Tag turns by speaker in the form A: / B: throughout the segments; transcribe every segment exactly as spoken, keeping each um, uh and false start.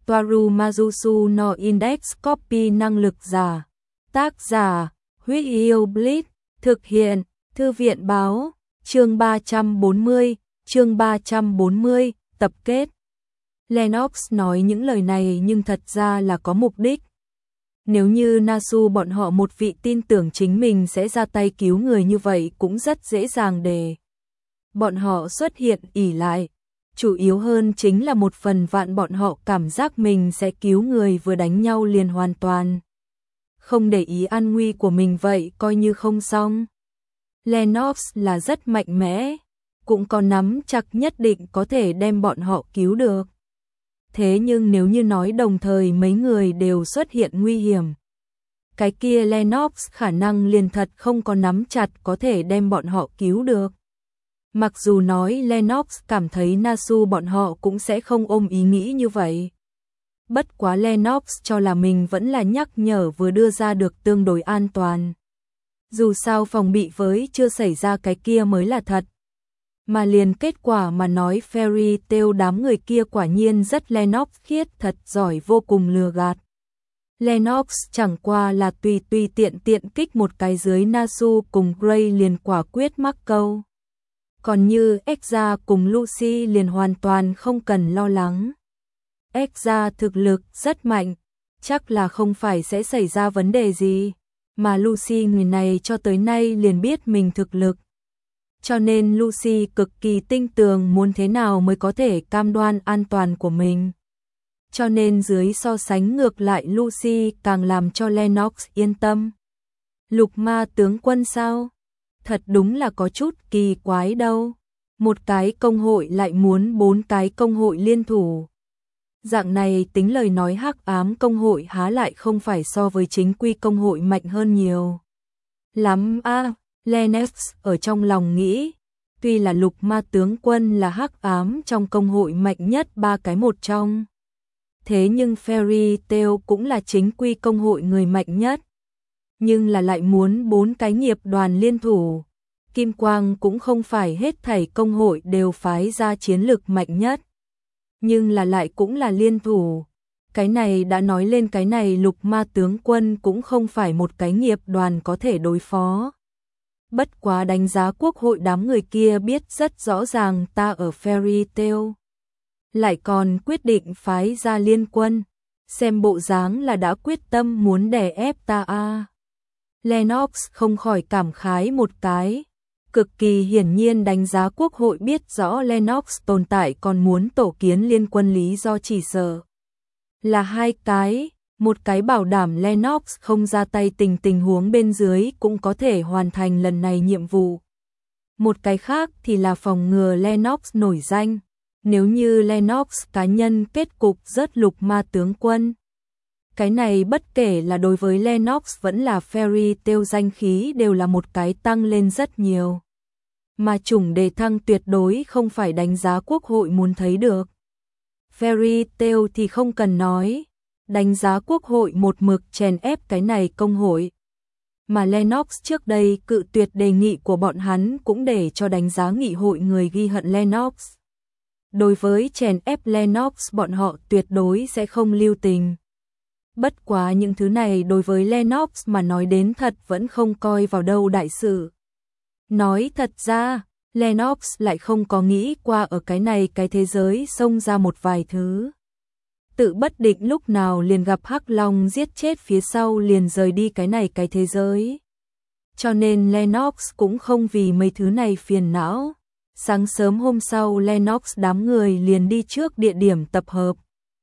A: Toaru Majusu no Index Copy năng lực giả. Tác giả, Huyết Yêu Blitz, thực hiện, Thư viện báo, chương ba trăm bốn mươi, chương ba trăm bốn mươi, tập kết. Lennox nói những lời này nhưng thật ra là có mục đích. Nếu như Nasu bọn họ một vị tin tưởng chính mình sẽ ra tay cứu người như vậy cũng rất dễ dàng để bọn họ xuất hiện ỷ lại. Chủ yếu hơn chính là một phần vạn bọn họ cảm giác mình sẽ cứu người vừa đánh nhau liền hoàn toàn không để ý an nguy của mình vậy coi như không xong. Lennox là rất mạnh mẽ, cũng có nắm chắc nhất định có thể đem bọn họ cứu được. Thế nhưng nếu như nói đồng thời mấy người đều xuất hiện nguy hiểm, cái kia Lennox khả năng liền thật không có nắm chặt có thể đem bọn họ cứu được. Mặc dù nói Lennox cảm thấy Nasu bọn họ cũng sẽ không ôm ý nghĩ như vậy. Bất quá Lennox cho là mình vẫn là nhắc nhở vừa đưa ra được tương đối an toàn. Dù sao phòng bị với chưa xảy ra cái kia mới là thật. Mà liền kết quả mà nói Fairy Tail đám người kia quả nhiên rất Lennox khiết thật giỏi vô cùng lừa gạt. Lennox chẳng qua là tùy tùy tiện tiện kích một cái dưới Nasu cùng Gray liền quả quyết mắc câu. Còn như Exa cùng Lucy liền hoàn toàn không cần lo lắng. Exa thực lực rất mạnh, chắc là không phải sẽ xảy ra vấn đề gì, mà Lucy người này cho tới nay liền biết mình thực lực. Cho nên Lucy cực kỳ tinh tường muốn thế nào mới có thể cam đoan an toàn của mình. Cho nên dưới so sánh ngược lại Lucy càng làm cho Lennox yên tâm. Lục ma tướng quân sao? Thật đúng là có chút kỳ quái đâu. Một cái công hội lại muốn bốn cái công hội liên thủ. Dạng này tính lời nói hắc ám công hội há lại không phải so với chính quy công hội mạnh hơn nhiều. Lắm a, à, Lennox ở trong lòng nghĩ. Tuy là lục ma tướng quân là hắc ám trong công hội mạnh nhất ba cái một trong. Thế nhưng Fairy Tail cũng là chính quy công hội người mạnh nhất. Nhưng là lại muốn bốn cái nghiệp đoàn liên thủ. Kim Quang cũng không phải hết thảy công hội đều phái ra chiến lực mạnh nhất. Nhưng là lại cũng là liên thủ. Cái này đã nói lên cái này lục ma tướng quân cũng không phải một cái nghiệp đoàn có thể đối phó. Bất quá đánh giá quốc hội đám người kia biết rất rõ ràng ta ở Fairy Tail. Lại còn quyết định phái ra liên quân. Xem bộ dáng là đã quyết tâm muốn đè ép ta a. À. Lennox không khỏi cảm khái một cái. Cực kỳ hiển nhiên đánh giá quốc hội biết rõ Lennox tồn tại còn muốn tổ kiến liên quân lý do chỉ sợ. Là hai cái, một cái bảo đảm Lennox không ra tay tình tình huống bên dưới cũng có thể hoàn thành lần này nhiệm vụ. Một cái khác thì là phòng ngừa Lennox nổi danh. Nếu như Lennox cá nhân kết cục rất lục ma tướng quân. Cái này bất kể là đối với Lennox vẫn là Fairy Tail danh khí đều là một cái tăng lên rất nhiều. Mà chủng đề thăng tuyệt đối không phải đánh giá quốc hội muốn thấy được. Fairy Tail thì không cần nói. Đánh giá quốc hội một mực chèn ép cái này công hội. Mà Lennox trước đây cự tuyệt đề nghị của bọn hắn cũng để cho đánh giá nghị hội người ghi hận Lennox. Đối với chèn ép Lennox bọn họ tuyệt đối sẽ không lưu tình. Bất quá những thứ này đối với Lennox mà nói đến thật vẫn không coi vào đâu đại sự. Nói thật ra, Lennox lại không có nghĩ qua ở cái này cái thế giới xông ra một vài thứ. Tự bất định lúc nào liền gặp Hắc Long giết chết phía sau liền rời đi cái này cái thế giới. Cho nên Lennox cũng không vì mấy thứ này phiền não. Sáng sớm hôm sau Lennox đám người liền đi trước địa điểm tập hợp.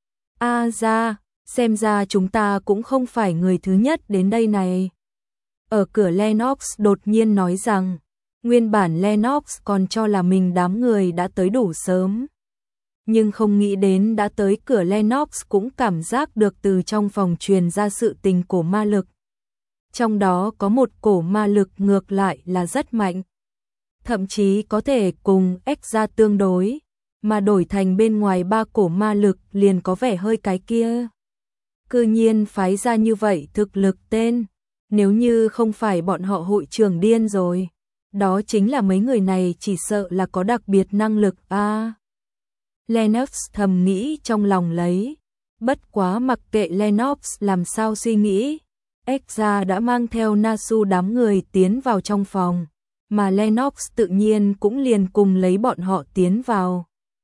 A: A à ra, xem ra chúng ta cũng không phải người thứ nhất đến đây này. Ở cửa Lennox đột nhiên nói rằng, nguyên bản Lennox còn cho là mình đám người đã tới đủ sớm. Nhưng không nghĩ đến đã tới cửa Lennox cũng cảm giác được từ trong phòng truyền ra sự tình cổ ma lực. Trong đó có một cổ ma lực ngược lại là rất mạnh. Thậm chí có thể cùng Exa tương đối, mà đổi thành bên ngoài ba cổ ma lực liền có vẻ hơi cái kia. Cư nhiên phái ra như vậy thực lực tên, nếu như không phải bọn họ hội trưởng điên rồi, đó chính là mấy người này chỉ sợ là có đặc biệt năng lực a. À, Lennox thầm nghĩ trong lòng lấy, Bất quá mặc kệ Lennox làm sao suy nghĩ, Ezra đã mang theo Nasu đám người tiến vào trong phòng, mà Lennox tự nhiên cũng liền cùng lấy bọn họ tiến vào.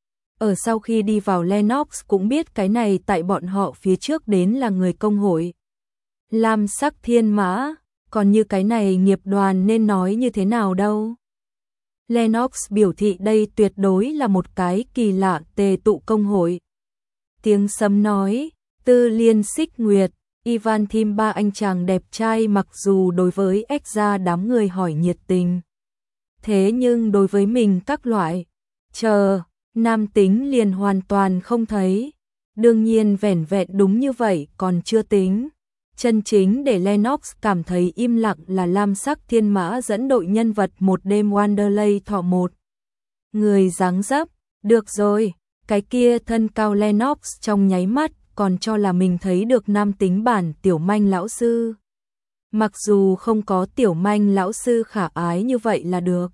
A: Ở sau khi đi vào Lennox cũng biết cái này tại bọn họ phía trước đến là người công hội. Lam sắc thiên mã, còn như cái này nghiệp đoàn nên nói như thế nào đâu. Lennox biểu thị đây tuyệt đối là một cái kỳ lạ tề tụ công hội. Tiếng sấm nói, Tư Liên Xích Nguyệt, Ivan Thim ba anh chàng đẹp trai mặc dù đối với Ezra đám người hỏi nhiệt tình. Thế nhưng đối với mình các loại, chờ, nam tính liền hoàn toàn không thấy. Đương nhiên vẻn vẹn đúng như vậy còn chưa tính. Chân chính để Lennox cảm thấy im lặng là lam sắc thiên mã dẫn đội nhân vật một đêm Wanderlei thọ một. Người dáng dấp, được rồi, cái kia thân cao Lennox trong nháy mắt còn cho là mình thấy được nam tính bản tiểu manh lão sư. Mặc dù không có tiểu manh lão sư khả ái như vậy là được.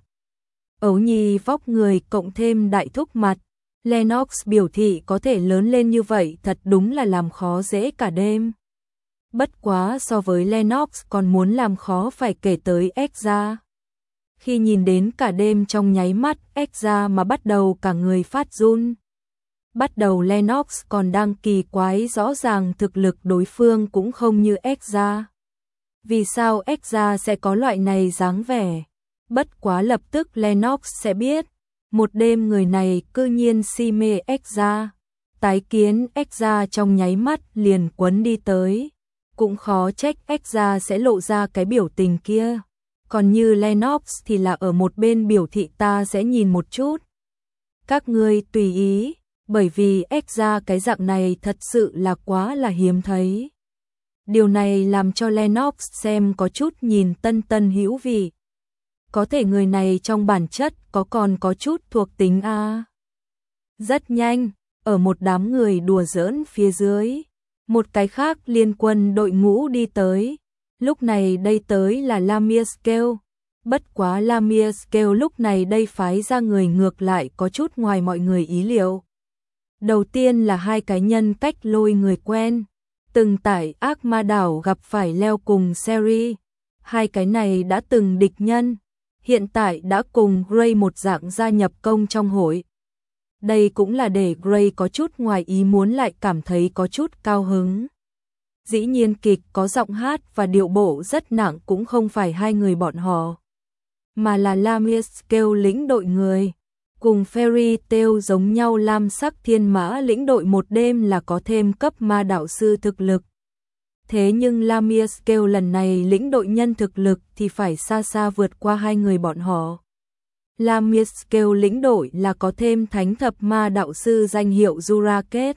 A: Ấu nhi vóc người cộng thêm đại thúc mặt, Lennox biểu thị có thể lớn lên như vậy thật đúng là làm khó dễ cả đêm. Bất quá so với Lennox còn muốn làm khó phải kể tới Ezra. Khi nhìn đến cả đêm trong nháy mắt Ezra mà bắt đầu cả người phát run. Bắt đầu Lennox còn đang kỳ quái rõ ràng thực lực đối phương cũng không như Ezra. Vì sao Ezra sẽ có loại này dáng vẻ? Bất quá lập tức Lennox sẽ biết. Một đêm người này cư nhiên si mê Ezra. Tái kiến Ezra trong nháy mắt liền quấn đi tới. Cũng khó trách Ezra sẽ lộ ra cái biểu tình kia. Còn như Lennox thì là ở một bên biểu thị ta sẽ nhìn một chút. Các ngươi tùy ý, bởi vì Ezra cái dạng này thật sự là quá là hiếm thấy. Điều này làm cho Lennox xem có chút nhìn tân tân hữu vị. Có thể người này trong bản chất có còn có chút thuộc tính a. Rất nhanh, ở một đám người đùa giỡn phía dưới, một cái khác liên quân đội ngũ đi tới. Lúc này đây tới là Lamia Scale. Bất quá Lamia Scale lúc này đây phái ra người ngược lại có chút ngoài mọi người ý liệu. Đầu tiên là hai cái nhân cách lôi người quen, từng tại ác ma đảo gặp phải leo cùng Seri. Hai cái này đã từng địch nhân, hiện tại đã cùng Gray một dạng gia nhập công trong hội. Đây cũng là để Gray có chút ngoài ý muốn lại cảm thấy có chút cao hứng. Dĩ nhiên kịch có giọng hát và điệu bộ rất nặng cũng không phải hai người bọn họ, mà là Lamia Scale lĩnh đội người. Cùng Fairy Tail giống nhau lam sắc thiên mã lĩnh đội một đêm là có thêm cấp ma đạo sư thực lực. Thế nhưng Lamia Scale lần này lĩnh đội nhân thực lực thì phải xa xa vượt qua hai người bọn họ. Lamia Scale lĩnh đội là có thêm thánh thập ma đạo sư danh hiệu Juraket.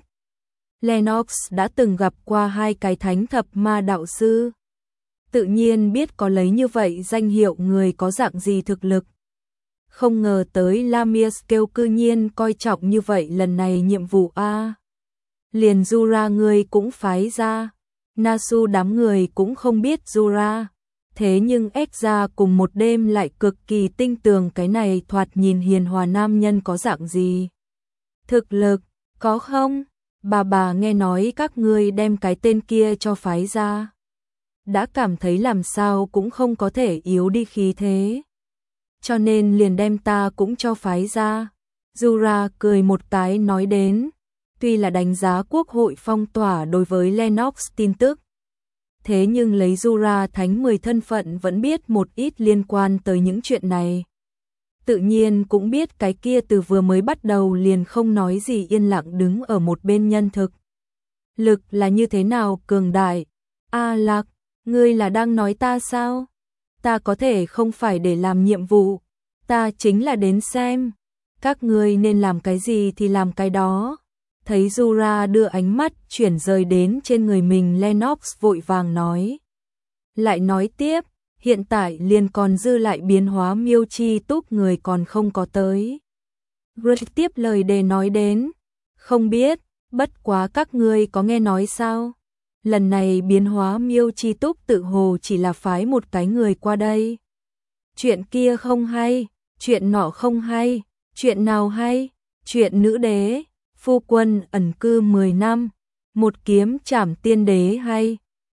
A: Lennox đã từng gặp qua hai cái thánh thập ma đạo sư. Tự nhiên biết có lấy như vậy danh hiệu người có dạng gì thực lực. Không ngờ tới Lamia Scale cư nhiên coi trọng như vậy lần này nhiệm vụ A. Liền Jura người cũng phái ra. Nasu đám người cũng không biết Jura. Thế nhưng Ezra cùng một đêm lại cực kỳ tinh tường cái này thoạt nhìn hiền hòa nam nhân có dạng gì. Thực lực, có không? Bà bà nghe nói các ngươi đem cái tên kia cho phái ra. Đã cảm thấy làm sao cũng không có thể yếu đi khí thế. Cho nên liền đem ta cũng cho phái ra. Jura cười một cái nói đến. Tuy là đánh giá quốc hội phong tỏa đối với Lennox tin tức. Thế nhưng lấy Jura thánh mười thân phận vẫn biết một ít liên quan tới những chuyện này. Tự nhiên cũng biết cái kia từ vừa mới bắt đầu liền không nói gì yên lặng đứng ở một bên nhân thực. Lực là như thế nào cường đại? A Lạc, ngươi là đang nói ta sao? Ta có thể không phải để làm nhiệm vụ, ta chính là đến xem. Các ngươi nên làm cái gì thì làm cái đó. Thấy Jura đưa ánh mắt chuyển rời đến trên người mình, Lennox vội vàng nói. Lại nói tiếp, hiện tại liền còn dư lại biến hóa miêu chi túc người còn không có tới. Gray tiếp lời để nói đến. Không biết, bất quá các ngươi có nghe nói sao? Lần này biến hóa miêu chi túc tự hồ chỉ là phái một cái người qua đây. Chuyện kia không hay, chuyện nọ không hay, chuyện nào hay? Chuyện nữ đế, phu quân ẩn cư mười năm, một kiếm trảm tiên đế hay